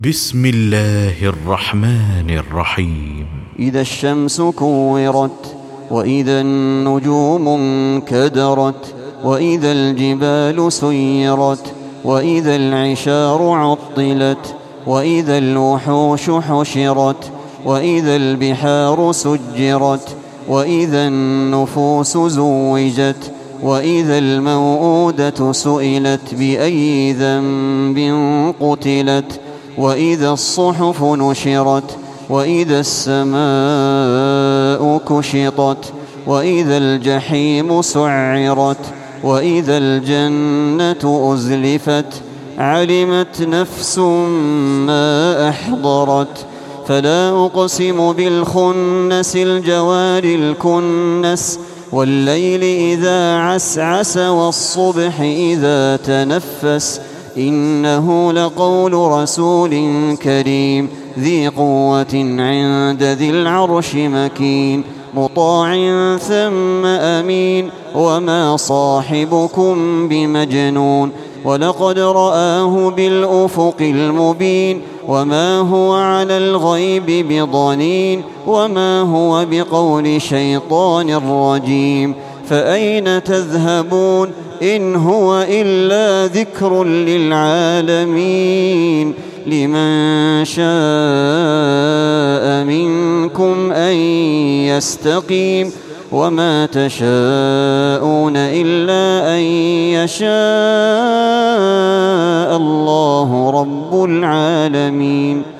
بسم الله الرحمن الرحيم. إذا الشمس كورت وإذا النجوم انكدرت وإذا الجبال سيرت وإذا العشار عطلت وإذا الوحوش حشرت وإذا البحار سجرت وإذا النفوس زوجت وإذا الموءودة سئلت بأي ذنب قتلت وإذا الصحف نشرت وإذا السماء كشطت وإذا الجحيم سعرت وإذا الجنة أزلفت علمت نفس ما أحضرت فلا أقسم بالخنس الجوار الكنس والليل إذا عسعس والصبح إذا تنفس إنه لقول رسول كريم ذي قوة عند ذي العرش مكين مطاع ثم أمين وما صاحبكم بمجنون ولقد رآه بالأفق المبين وما هو على الغيب بضنين وما هو بقول شيطان رجيم فأين تذهبون إن هو إلا ذكر للعالمين لمن شاء منكم أن يستقيم وما تشاءون إلا أن يشاء الله رب العالمين.